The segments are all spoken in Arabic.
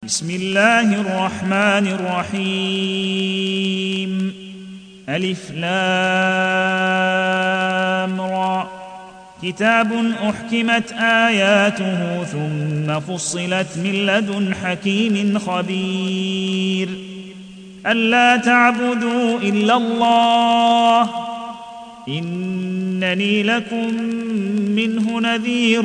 بسم الله الرحمن الرحيم. ألف لام را. كتاب أحكمت آياته ثم فصلت من لدن حكيم خبير. ألا تعبدوا إلا الله إنني لكم منه نذير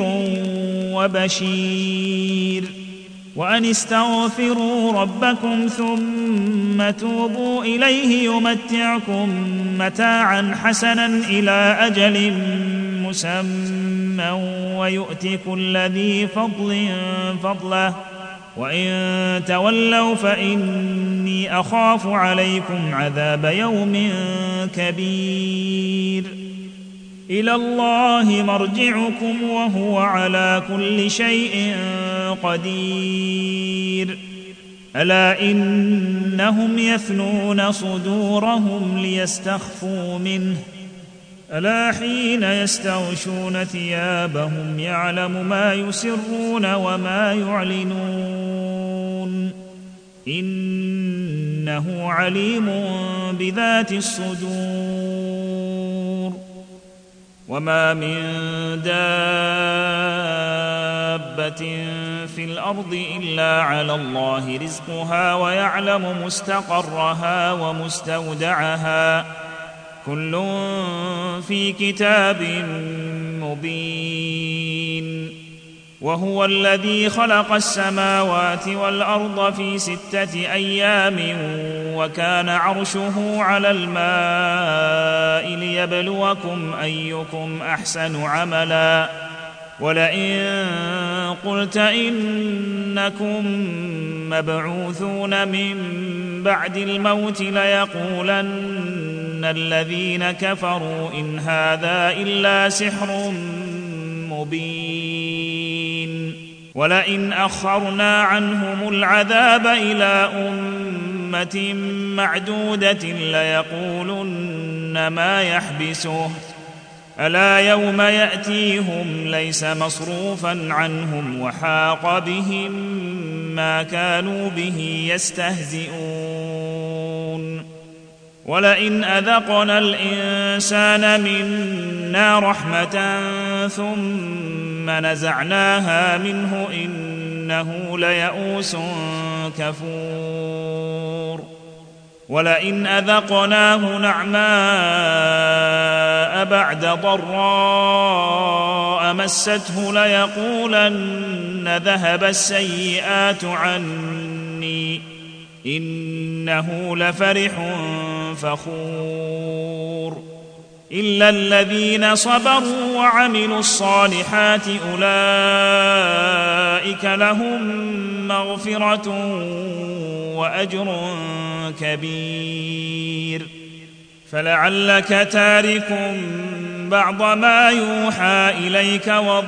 وبشير. وأن استغفروا ربكم ثم توبوا إليه يمتعكم متاعا حسنا إلى أجل مسمى ويؤت كل ذي فضل فضله وإن تولوا فإني أخاف عليكم عذاب يوم كبير. إلى الله مرجعكم وهو على كل شيء قدير. ألا إنهم يثنون صدورهم ليستخفوا منه ألا حين يستغشون ثيابهم يعلم ما يسرون وما يعلنون إنه عليم بذات الصدور. وما من دابة في الأرض إلا على الله رزقها ويعلم مستقرها ومستودعها كل في كتاب مبين. وهو الذي خلق السماوات والأرض في 6 أيام وكان عرشه على الماء ليبلوكم أيكم أحسن عملا. ولئن قلت إنكم مبعوثون من بعد الموت ليقولن الذين كفروا إن هذا إلا سحر مبين. ولئن أخرنا عنهم العذاب إلى أمة معدودة ليقولن ما يحبسه ألا يوم يأتيهم ليس مصروفا عنهم وحاق بهم ما كانوا به يستهزئون. ولئن أذقنا الإنسان منا رحمة ثم نزعناها منه إنه ليئوس كفور. ولئن أذقناه نعماء بعد ضراء مسته ليقولن ذهب السيئات عني إنه لفرح فخور. إلا الذين صبروا وعملوا الصالحات أولئك لهم مغفرة وأجر كبير. فلعلك تارك بعض ما يوحى إليك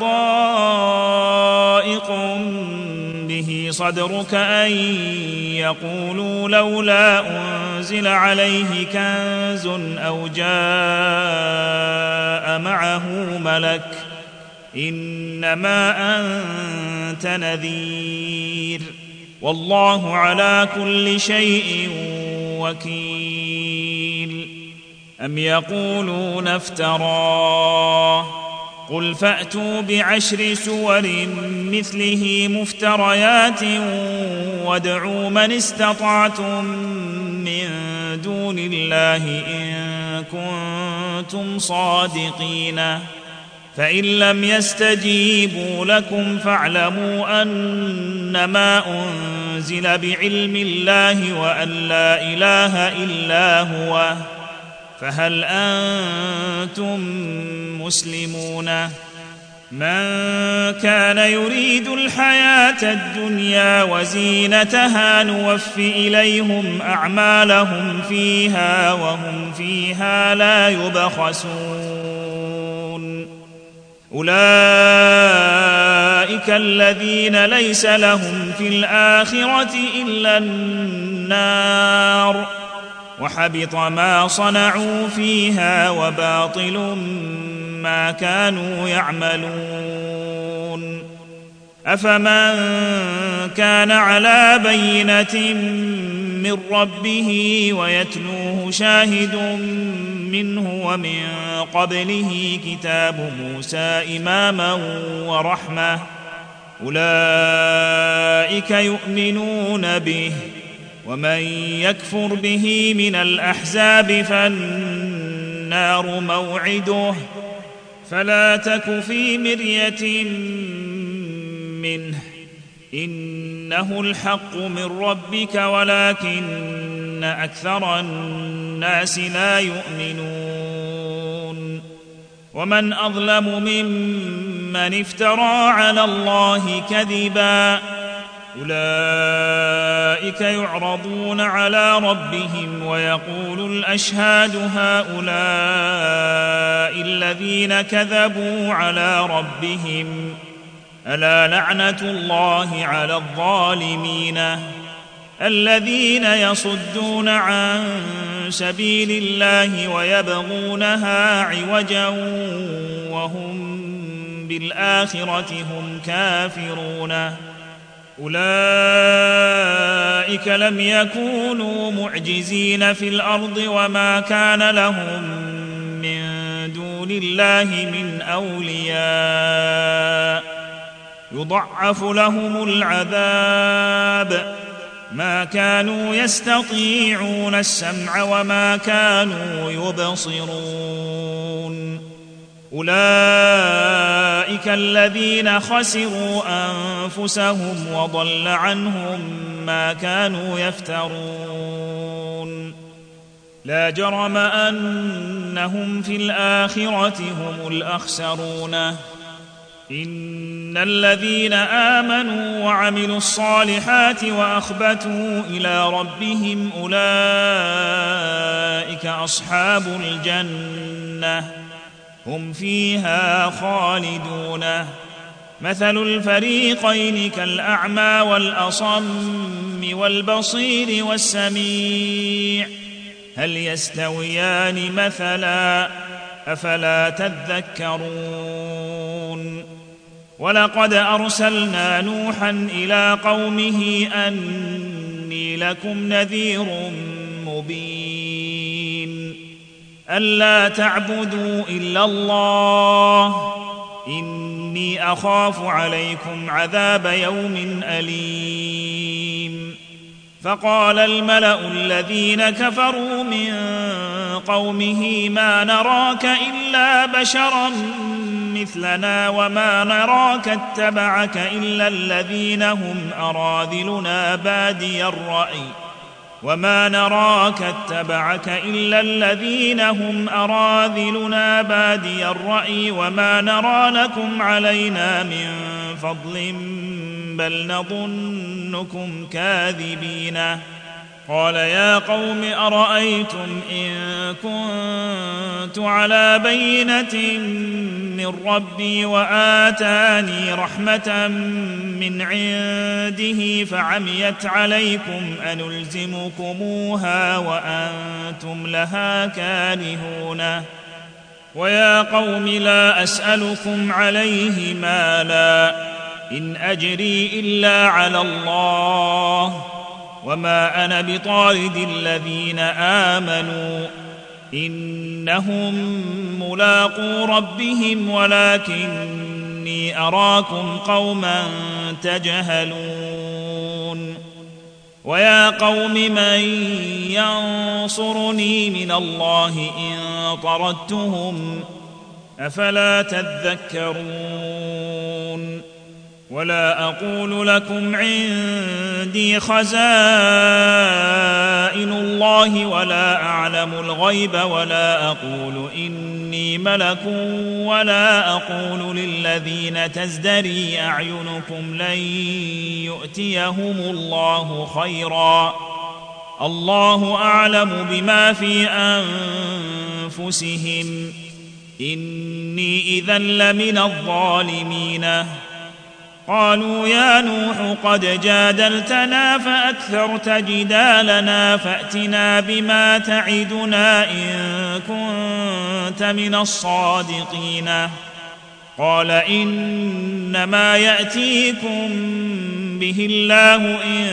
وضائق به صدرك أن يقولوا لولا أنزل عليه كنز أو جاء معه ملك إنما أنت نذير والله على كل شيء وكيل. أم يقولون افتراه قل فأتوا ب10 سور مثله مفتريات وادعوا من استطعتم من دون الله إن كنتم صادقين. فإن لم يستجيبوا لكم فاعلموا أنما أنزل بعلم الله وأن لا إله إلا هو فهل أنتم مسلمون. من كان يريد الحياة الدنيا وزينتها نوف إليهم أعمالهم فيها وهم فيها لا يبخسون. أولئك الذين ليس لهم في الآخرة إلا النار وحبط ما صنعوا فيها وباطل ما كانوا يعملون. أفمن كان على بينة من ربه ويتلوه شاهد منه ومن قبله كتاب موسى إماما ورحمة أولئك يؤمنون به ومن يكفر به من الأحزاب فالنار موعده فلا تك في مرية منه إنه الحق من ربك ولكن أكثر الناس لا يؤمنون ومن أظلم ممن افترى على الله كذبا أولئك يعرضون على ربهم ويقول الأشهاد هؤلاء الذين كذبوا على ربهم ألا لعنة الله على الظالمين الذين يصدون عن سبيل الله ويبغونها عوجا وهم بالآخرة هم كافرون أولئك لم يكونوا معجزين في الأرض وما كان لهم من دون الله من أولياء يضعف لهم العذاب ما كانوا يستطيعون السمع وما كانوا يبصرون أولئك الذين خسروا أنفسهم وضل عنهم ما كانوا يفترون لا جرم أنهم في الآخرة هم الأخسرون إن الذين آمنوا وعملوا الصالحات وأخبتوا إلى ربهم أولئك أصحاب الجنة هم فيها خالدون مثل الفريقين كالأعمى والأصم والبصير والسميع هل يستويان مثلا أفلا تذكرون ولقد أرسلنا نوحا إلى قومه أني لكم نذير مبين ألا تعبدوا إلا الله إني أخاف عليكم عذاب يوم أليم فقال الملأ الذين كفروا من قومه ما نراك إلا بشرا مثلنا وما نراك اتبعك إلا الذين هم أراذلنا بادي الرأي وما نراك اتبعك إلا الذين هم أراذلنا بادي الرأي وما نرى لكم علينا من فضل بل نظنكم كاذبين قال يا قوم أرأيتم إن كنت على بينة من ربي وآتاني رحمة من عنده فعميت عليكم أنلزمكموها وأنتم لها كارهون ويا قوم لا أسألكم عليه مالا إن أجري إلا على الله وما أنا بطارد الذين آمنوا إنهم ملاقو ربهم ولكني أراكم قوما تجهلون ويا قوم من ينصرني من الله إن طردتهم أفلا تذكرون ولا أقول لكم عندي خزائن الله ولا أعلم الغيب ولا أقول إني ملك ولا أقول للذين تزدري أعينكم لن يؤتيهم الله خيرا الله أعلم بما في أنفسهم إني إذا لمن الظالمين قالوا يا نوح قد جادلتنا فأكثرت جدالنا فأتنا بما تعدنا إن كنت من الصادقين قال إنما يأتيكم به الله إن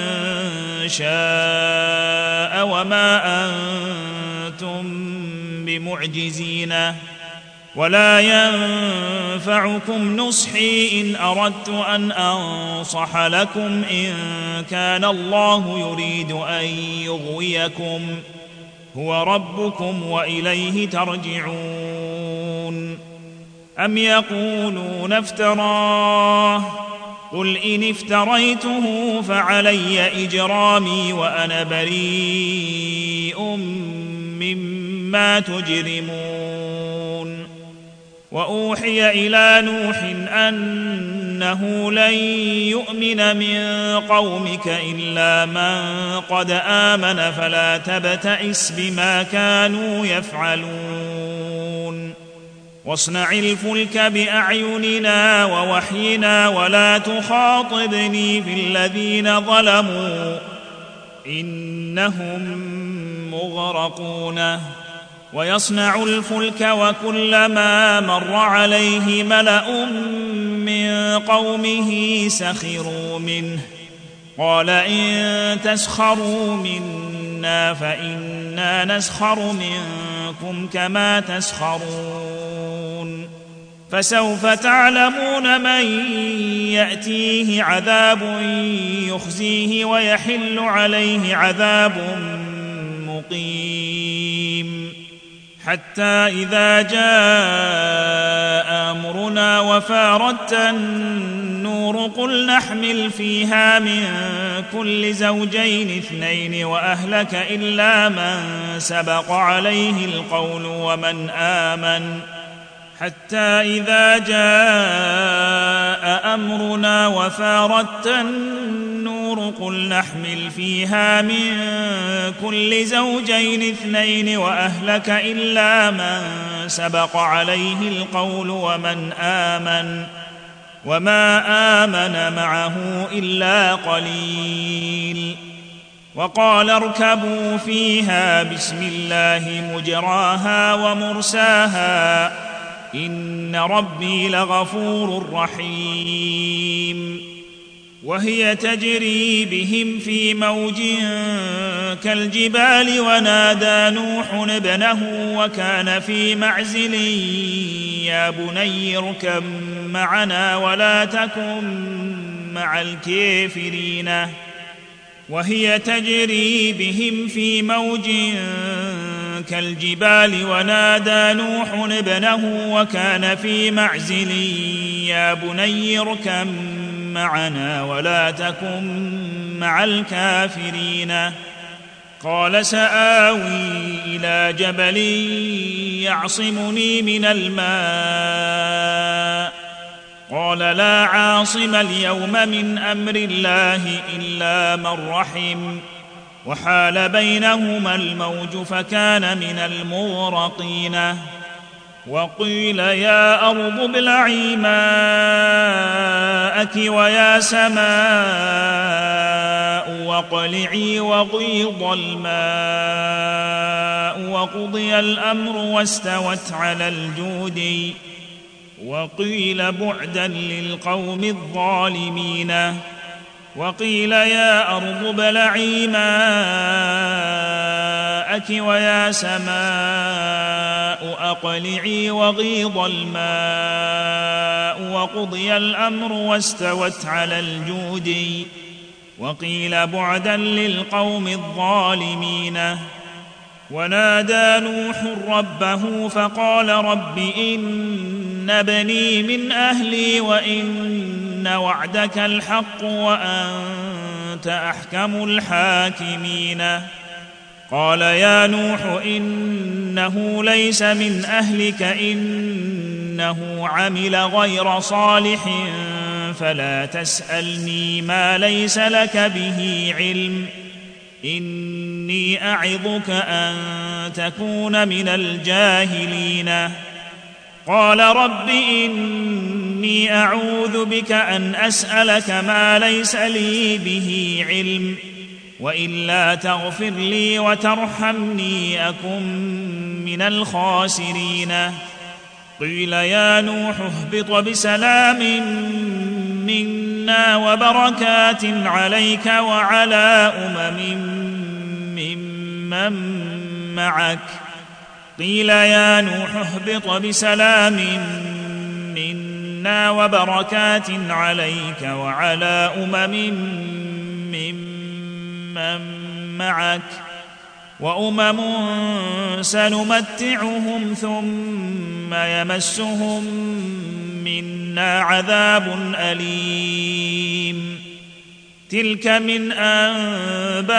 شاء وما أنتم بمعجزين ولا ينفعكم نصحي إن أردت أن أنصح لكم إن كان الله يريد أن يغويكم هو ربكم وإليه ترجعون أم يقولون افتراه قل إن افتريته فعلي إجرامي وأنا بريء مما تجرمون وأوحي إلى نوح أنه لن يؤمن من قومك إلا من قد آمن فلا تبتئس بما كانوا يفعلون واصنع الفلك بأعيننا ووحينا ولا تخاطبني في الذين ظلموا إنهم مغرقون ويصنع الفلك وكلما مر عليه ملأ من قومه سخروا منه قال إن تسخروا منا فإنا نسخر منكم كما تسخرون فسوف تعلمون من يأتيه عذاب يخزيه ويحل عليه عذاب مقيم حتى إذا جاء أمرنا وفاردت النور قل نحمل فيها من كل زوجين اثنين وأهلك إلا من سبق عليه القول ومن آمن حتى إذا جاء أمرنا وفاردت النور قل نحمل فيها من كل زوجين اثنين وأهلك إلا من سبق عليه القول ومن آمن وما آمن معه إلا قليل وقال اركبوا فيها بسم الله مجراها ومرساها إن ربي لغفور رحيم وهي تجري بهم في موج كالجبال ونادى نوح ابنه وكان في معزل يا بني اركب معنا ولا تكن مع الكافرين وهي تجري بهم في موج كالجبال ونادى نوح ابنه وكان في معزل يا بني اركب معنا ولا تكن مع الكافرين قال سآوي إلى جبل يعصمني من الماء قال لا عاصم اليوم من أمر الله إلا من رحم وحال بينهما الموج فكان من المغرقين وقيل يا أرض ابلعي ماءك ويا سماء واقلعي وغيض الماء وقضي الأمر واستوت على الجود وقيل بعدا للقوم الظالمين وقيل يا أرض ابلعي ماءك ويا سماء أقلعي وغيض الماء وقضي الأمر واستوت على الجود وقيل بعدا للقوم الظالمين ونادى نوح ربه فقال رب إن ابني من أهلي وإن وعدك الحق وأنت أحكم الحاكمين قال يا نوح إنه ليس من أهلك إنه عمل غير صالح فلا تسألني ما ليس لك به علم إني أعظك أن تكون من الجاهلين قال رب إني أعوذ بك أن أسألك ما ليس لي به علم وإلا تغفر لي وترحمني أكن من الخاسرين قيل يا نوح اهبط بسلام منا وبركات عليك وعلى ممن معك قيل يا نوح اهبط بسلام منا وبركات عليك وعلى ممن معك سنمتعهم ثم يمسهم منا عذاب أليم تلك من أنباء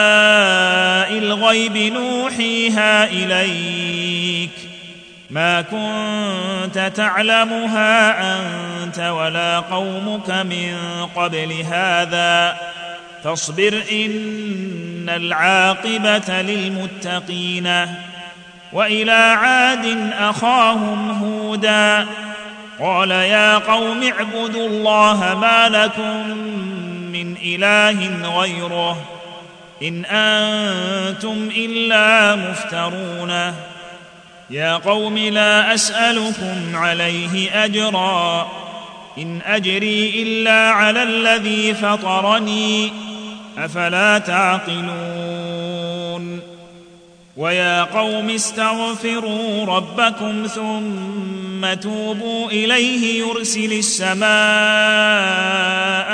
الغيب نوحيها إليك ما كنت تعلمها أنت ولا قومك من قبل هذا فاصبر إن العاقبة للمتقين وإلى عاد أخاهم هودا قال يا قوم اعبدوا الله ما لكم من إله غيره إن أنتم إلا مفترون يا قوم لا أسألكم عليه أجرا إن أجري إلا على الذي فطرني أفلا تعقلون ويا قوم استغفروا ربكم ثم توبوا إليه يرسل السماء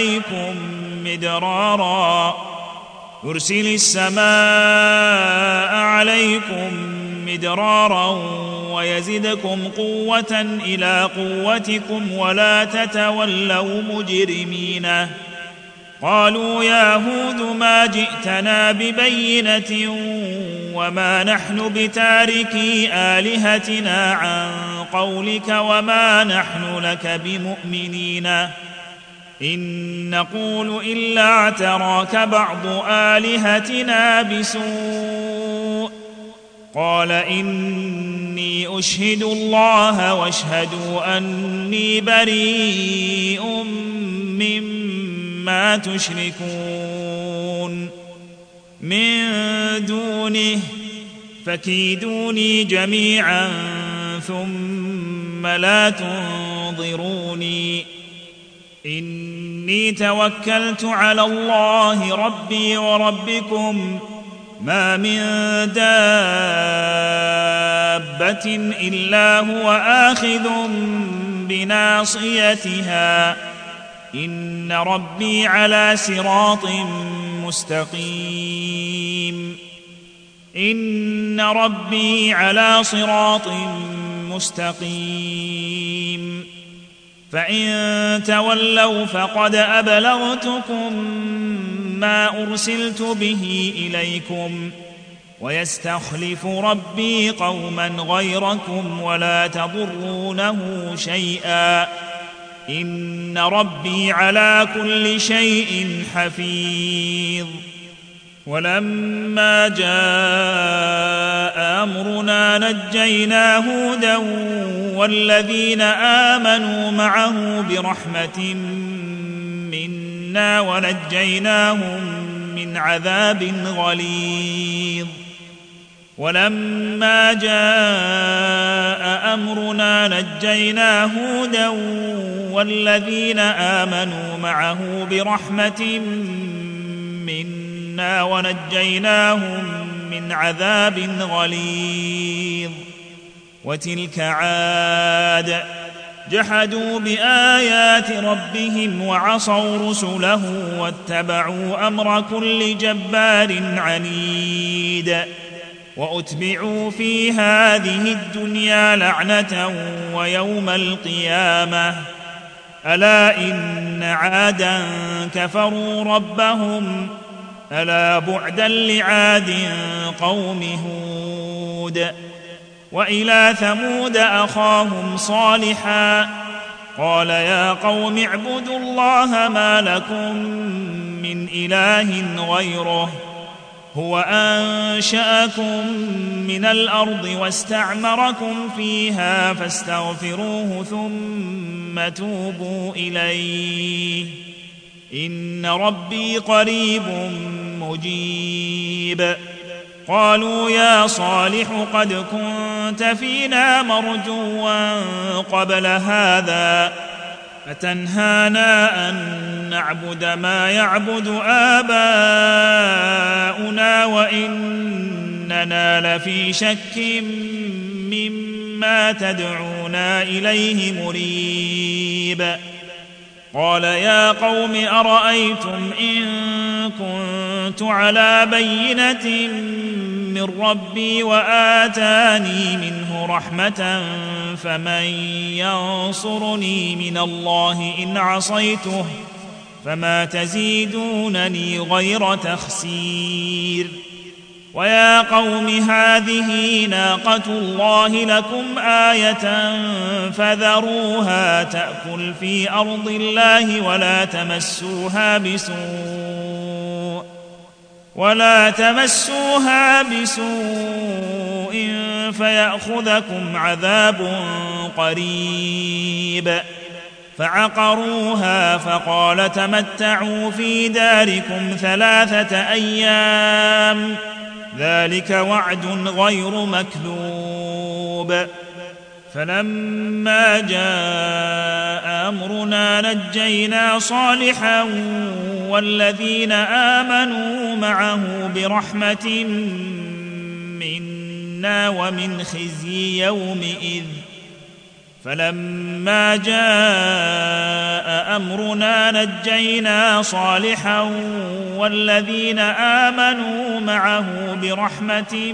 عليكم مدرارا ويزدكم قوة إلى قوتكم ولا تتولوا مجرمين قالوا يا هود ما جئتنا ببينة وما نحن بتاركي آلهتنا عن قولك وما نحن لك بمؤمنين إن نقول إلا اعتراك بعض آلهتنا بسوء قال إني أشهد الله واشهدوا أني بريء مما تشركون من دونه فكيدوني جميعا ثم لا تنظروني إني توكلت على الله ربي وربكم ما من دابة إلا هو آخذ بناصيتها إن ربي على صراط مستقيم فإن تولوا فقد أبلغتكم ما أرسلت به إليكم ويستخلف ربي قوما غيركم ولا تضرونه شيئا إن ربي على كل شيء حفيظ ولما جاء أمرنا نجينا هودا والذين آمنوا معه برحمة منا ونجيناهم من عذاب غليظ ولما جاء أمرنا نجينا هودا والذين آمنوا معه برحمة منا ونجيناهم من عذاب غليظ وتلك عاد جحدوا بآيات ربهم وعصوا رسله واتبعوا أمر كل جبار عنيد وأتبعوا في هذه الدنيا لعنة ويوم القيامة ألا إن عادا كفروا ربهم ألا بعدا لعاد قوم هود وإلى ثمود أخاهم صالحا قال يا قوم اعبدوا الله ما لكم من إله غيره هو أنشأكم من الأرض واستعمركم فيها فاستغفروه ثم توبوا إليه إن ربي قريب مجيب قالوا يا صالح قد كنت فينا مرجوا قبل هذا أتنهانا أن نعبد ما يعبد آباؤنا وإننا لفي شك مما تدعونا إليه مريب قال يا قوم أرأيتم إن كنت على بينة من ربي وآتاني منه رحمة فمن ينصرني من الله إن عصيته فما تزيدونني غير تخسير ويا قوم هذه ناقة الله لكم آية فذروها تأكل في أرض الله ولا تمسوها بسوء فيأخذكم عذاب قريب فعقروها فقال تمتعوا في داركم 3 أيام ذلك وعد غير مكذوب فلما جاء أمرنا نجينا صالحا والذين آمنوا معه برحمة منا ومن خزي يومئذ فلما جاء أمرنا نجينا صالحا والذين آمنوا معه برحمة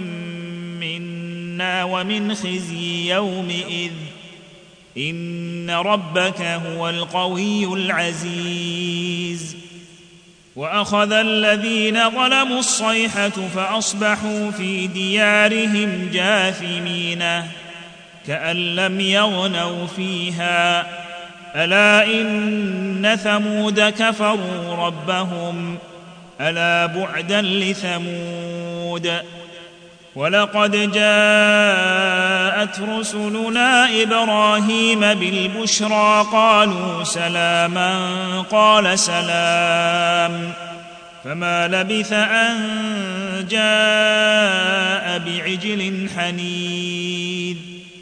منا ومن خزي يومئذ إن ربك هو القوي العزيز وأخذ الذين ظلموا الصيحة فأصبحوا في ديارهم جاثمين كأن لم يغنوا فيها ألا إن ثمود كفروا ربهم ألا بعدا لثمود ولقد جاءت رسلنا إبراهيم بالبشرى قالوا سلاما قال سلام فما لبث أن جاء بعجل حنيذ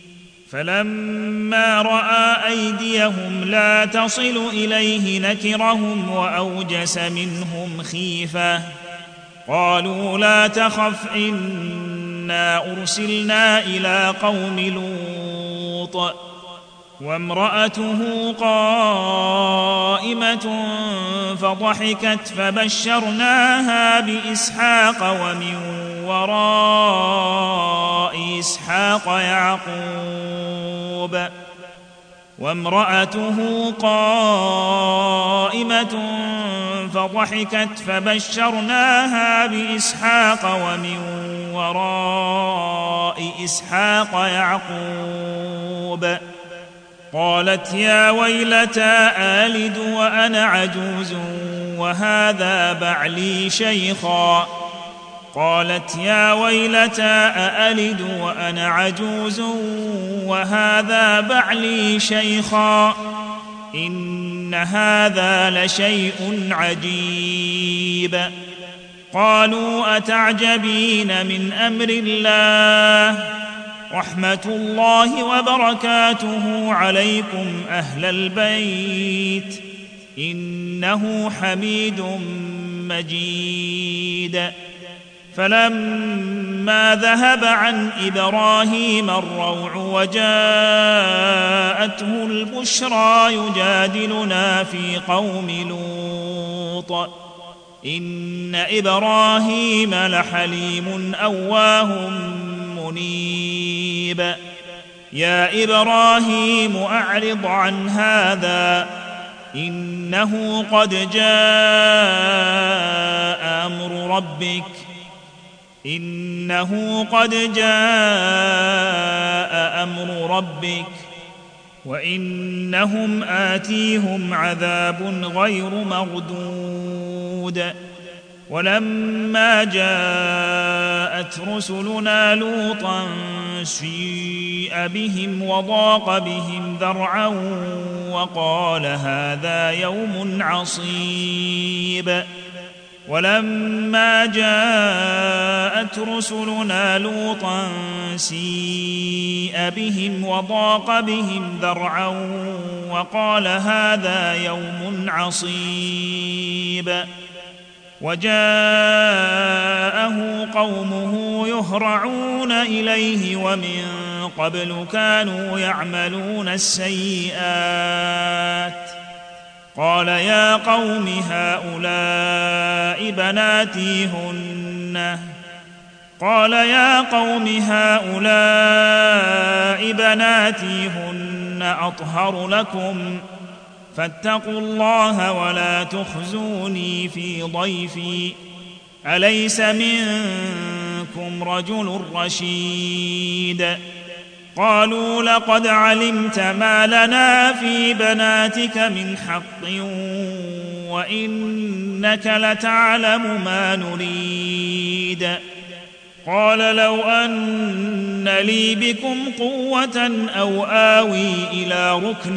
فلما رأى أيديهم لا تصل إليه نكرهم وأوجس منهم خيفة قالوا لا تخف إنا أرسلنا إلى قوم لوط وامرأته قائمة فضحكت فبشرناها بإسحاق ومن وراء إسحاق يعقوب وامرأته قائمة فضحكت فبشرناها بإسحاق ومن وراء إسحاق يعقوب قالت يا ويلتى آلد وأنا عجوز وهذا بعلي شيخا قالت يا ويلتى أألد وأنا عجوز وهذا بعلي شيخا إن هذا لشيء عجيب قالوا أتعجبين من أمر الله رحمة الله وبركاته عليكم أهل البيت إنه حميد مجيد فلما ذهب عن إبراهيم الروع وجاءته البشرى يجادلنا في قوم لوط إن إبراهيم لحليم أواه منيب يا إبراهيم أعرض عن هذا إنه قد جاء أمر ربك وإنهم آتيهم عذاب غير مردود ولما جاءت رسلنا لوطا سيء بهم وضاق بهم ذرعا وقال هذا يوم عصيب ولما جاءت رسلنا لوطا سيء بهم وضاق بهم ذرعا وقال هذا يوم عصيب وجاءه قومه يهرعون إليه ومن قبل كانوا يعملون السيئات قال يا قوم هؤلاء بناتي هن أطهر لكم فاتقوا الله ولا تخزوني في ضيفي أليس منكم رجل رشيد قالوا لقد علمت ما لنا في بناتك من حق وإنك لتعلم ما نريد قال لو أن لي بكم قوة أو آوي إلى ركن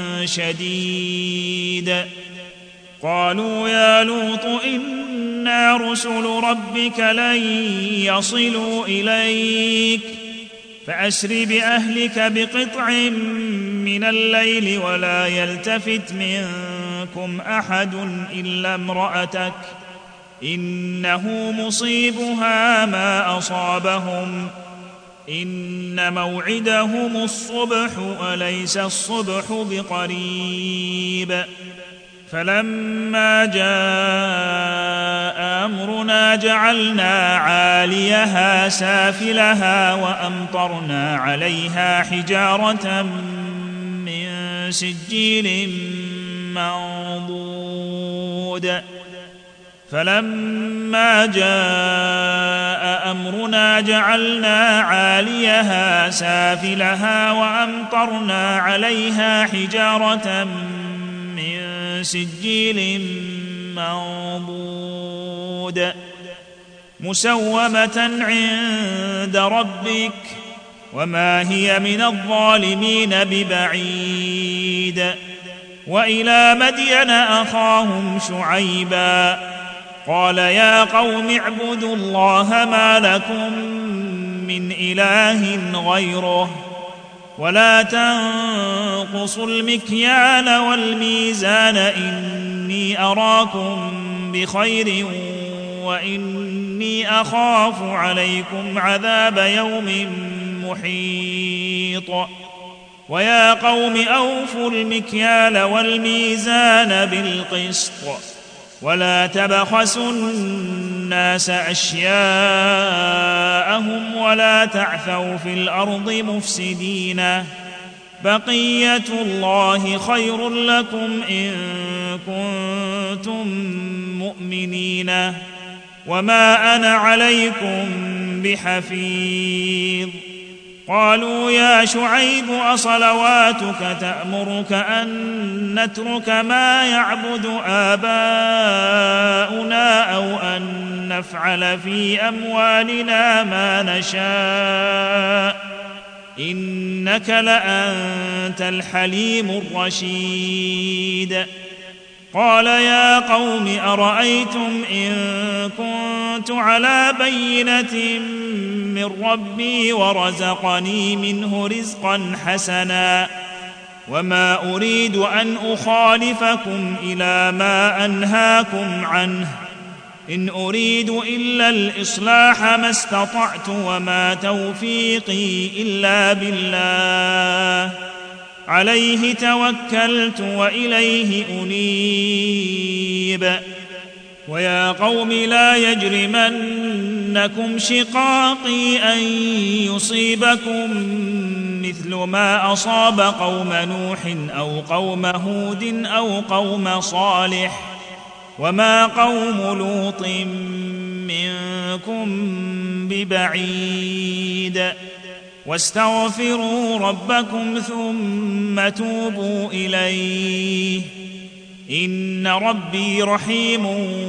شديد قالوا يا لوط إنا رسل ربك لن يصلوا إليك فأسر بأهلك بقطع من الليل ولا يلتفت منكم أحد إلا امرأتك إنه مصيبها ما أصابهم إن موعدهم الصبح أليس الصبح بقريب فلما جاء أمرنا جعلنا عاليها سافلها وأمطرنا عليها حجارة من سجيل منضود فلما جاء أمرنا جعلنا عاليها سافلها وأمطرنا عليها حجارة من سجيل منضود مسومة عند ربك وما هي من الظالمين ببعيد وإلى مدين أخاهم شعيبا قال يا قوم اعبدوا الله ما لكم من إله غيره ولا تنقصوا المكيال والميزان إني أراكم بخير وإني أخاف عليكم عذاب يوم محيط ويا قوم أوفوا المكيال والميزان بالقسط ولا تبخسوا الناس أشياءهم ولا تعثوا في الأرض مفسدين بقية الله خير لكم إن كنتم مؤمنين وما أنا عليكم بحفيظ قالوا يا شعيب أصلواتك تأمرك أن نترك ما يعبد آباؤنا أو أن نفعل في أموالنا ما نشاء إنك لأنت الحليم الرشيد قال يا قوم أرأيتم إن كنت على بينة من ربي ورزقني منه رزقا حسنا وما أريد أن أخالفكم إلى ما أنهاكم عنه إن أريد إلا الإصلاح ما استطعت وما توفيقي إلا بالله عليه توكلت وإليه أنيب ويا قوم لا يجرمنكم شقاقي أن يصيبكم مثل ما أصاب قوم نوح أو قوم هود أو قوم صالح وما قوم لوط منكم ببعيد واستغفروا ربكم ثم توبوا إليه إن ربي رحيم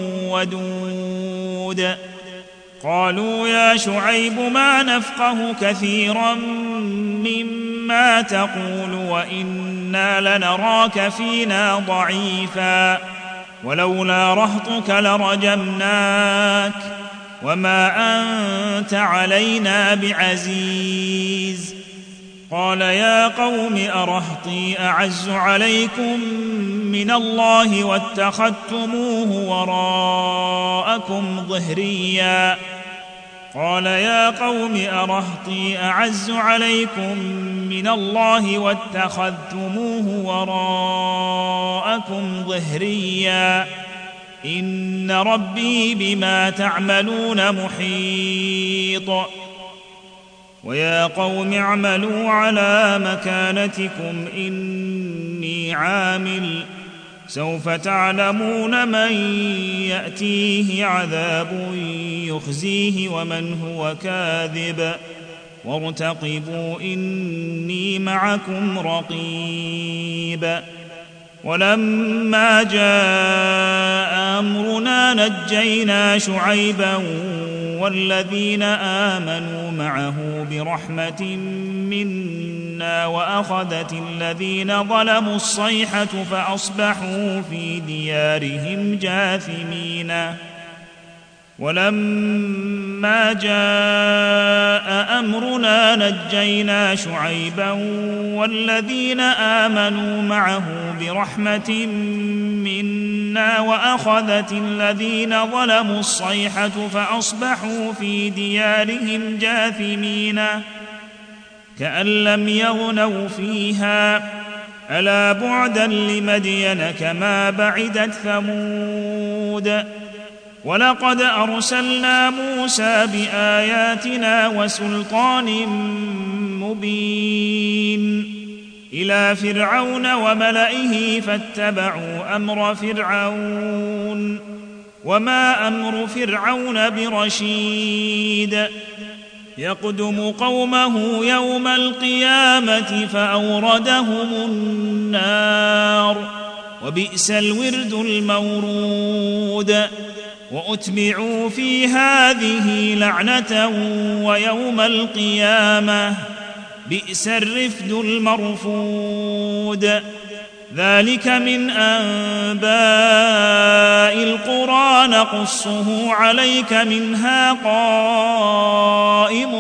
ودود قالوا يا شعيب ما نفقه كثيرا مما تقول وإنا لنراك فينا ضعيفا ولولا رهطك لرجمناك وما أنت علينا بعزيز. قال يا قوم أرهطي أعز عليكم من الله واتخذتموه وراءكم ظهريا. قال يا قوم أرهطي أعز عليكم من الله واتخذتموه وراءكم ظهريا إن ربي بما تعملون محيط. ويا قوم اعملوا على مكانتكم إني عامل سوف تعلمون من يأتيه عذاب يخزيه ومن هو كاذب وارتقبوا إني معكم رقيب. ولما جاء أمرنا نجينا شعيبا والذين آمنوا معه برحمة منا وأخذت الذين ظلموا الصيحة فأصبحوا في ديارهم جاثمين. ولما جاء أمرنا نجينا شعيبا والذين آمنوا معه برحمة منا وأخذت الذين ظلموا الصيحة فأصبحوا في ديارهم جاثمين كأن لم يغنوا فيها ألا بعدا لمدين كما بعدت ثمود. ولقد أرسلنا موسى بآياتنا وسلطان مبين إلى فرعون وملئه فاتبعوا أمر فرعون وما أمر فرعون برشيد. يقدم قومه يوم القيامة فأوردهم النار وبئس الورد المورود. وأتبعوا في هذه لعنة ويوم القيامة بئس الرفد المرفود. ذلك من أنباء القرى نقصه عليك منها قائم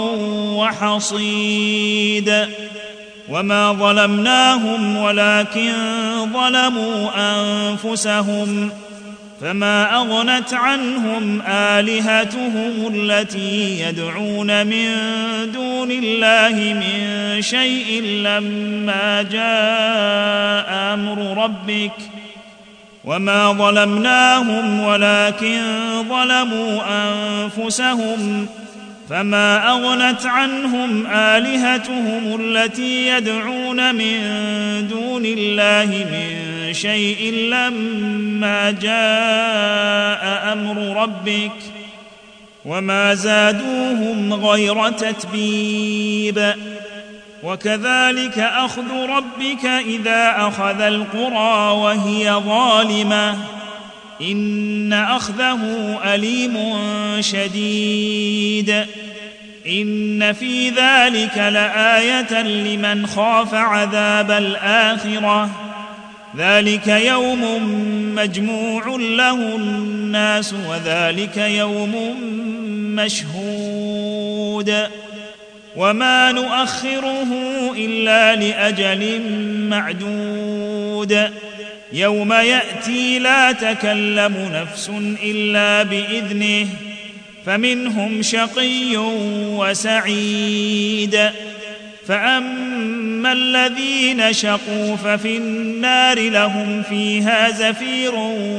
وحصيد. وما ظلمناهم ولكن ظلموا أنفسهم فما أغنت عنهم آلهتهم التي يدعون من دون الله من شيء لما جاء أمر ربك. وما ظلمناهم ولكن ظلموا أنفسهم فما أغنت عنهم آلهتهم التي يدعون من دون الله من شيء لما جاء أمر ربك. وما زادوهم غير تتبيب. وكذلك أخذ ربك إذا أخذ القرى وهي ظالمة إن أخذه أليم شديد. إن في ذلك لآية لمن خاف عذاب الآخرة ذلك يوم مجموع له الناس وذلك يوم مشهود. وما نؤخره إلا لأجل معدود. يوم يأتي لا تكلم نفس إلا بإذنه فمنهم شقي وسعيد. فأما الذين شقوا ففي النار لهم فيها زفير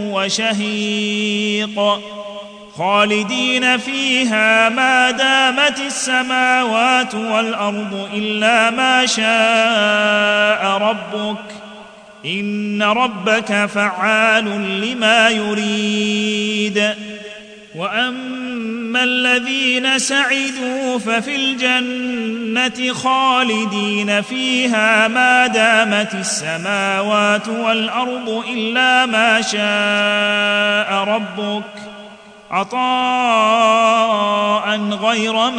وشهيق خالدين فيها ما دامت السماوات والأرض إلا ما شاء ربك إن ربك فعال لما يريد. وأما الذين سعدوا ففي الجنة خالدين فيها ما دامت السماوات والأرض إلا ما شاء ربك عطاء غير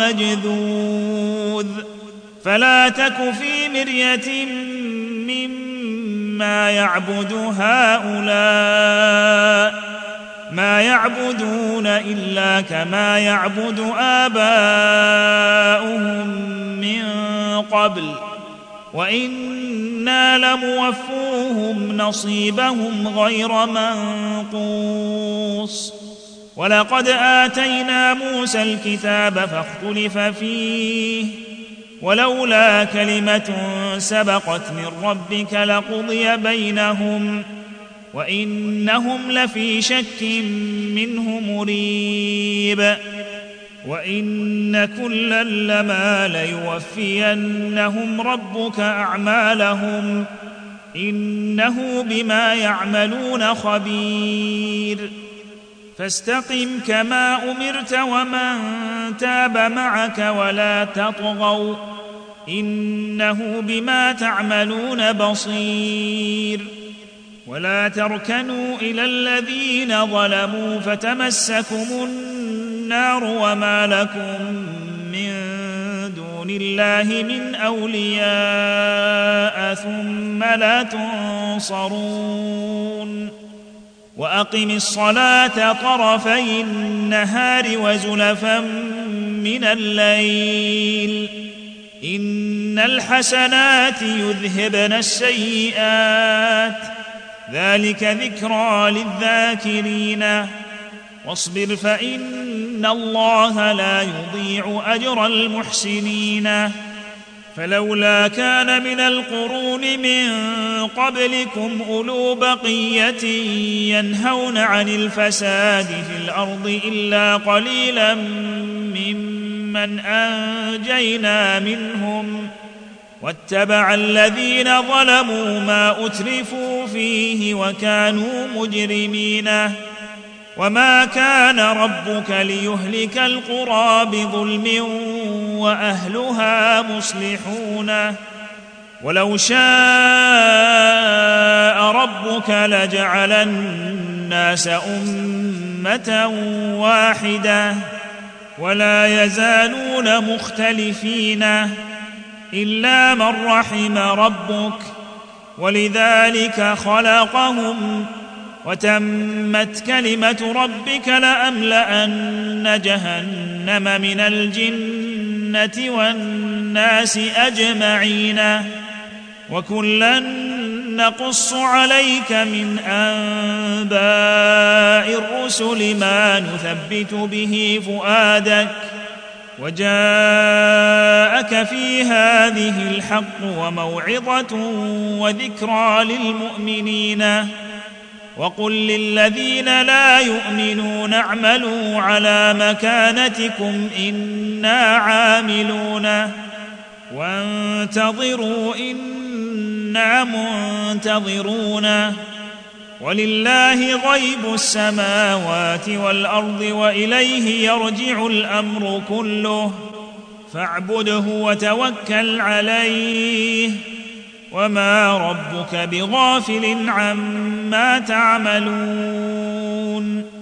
مجذوذ. فلا تك في مرية مما ما يعبد هؤلاء ما يعبدون إلا كما يعبد آباؤهم من قبل وإنا لموفوهم نصيبهم غير منقوص. ولقد آتينا موسى الكتاب فاختلف فيه ولولا كلمة سبقت من ربك لقضي بينهم وإنهم لفي شك منه مريب. وإن كلا لما ليوفينهم ربك أعمالهم إنه بما يعملون خبير. فاستقم كما أمرت ومن تاب معك ولا تطغوا إنه بما تعملون بصير. ولا تركنوا إلى الذين ظلموا فتمسكم النار وما لكم من دون الله من أولياء ثم لا تنصرون. وأقم الصلاة طرفي النهار وزلفا من الليل إن الحسنات يذهبن السيئات ذلك ذكرى للذاكرين. واصبر فإن الله لا يضيع أجر المحسنين. فلولا كان من القرون من قبلكم أولو بقية ينهون عن الفساد في الأرض إلا قليلا ممن أنجينا منهم واتبع الذين ظلموا ما أترفوا فيه وكانوا مجرمين. وما كان ربك ليهلك القرى بظلم وأهلها مصلحون. ولو شاء ربك لجعل الناس أمة واحدة ولا يزالون مختلفين إلا من رحم ربك ولذلك خلقهم وتمت كلمة ربك لأملأن جهنم من الجنة والناس أجمعين. وكلا نقص عليك من أنباء الرسل ما نثبت به فؤادك وجاءك في هذه الحق وموعظة وذكرى للمؤمنين. وقل للذين لا يؤمنون اعملوا على مكانتكم إنا عاملون وانتظروا إنا منتظرون. ولله غيب السماوات والأرض وإليه يرجع الأمر كله فاعبده وتوكل عليه وما ربك بغافل عما تعملون.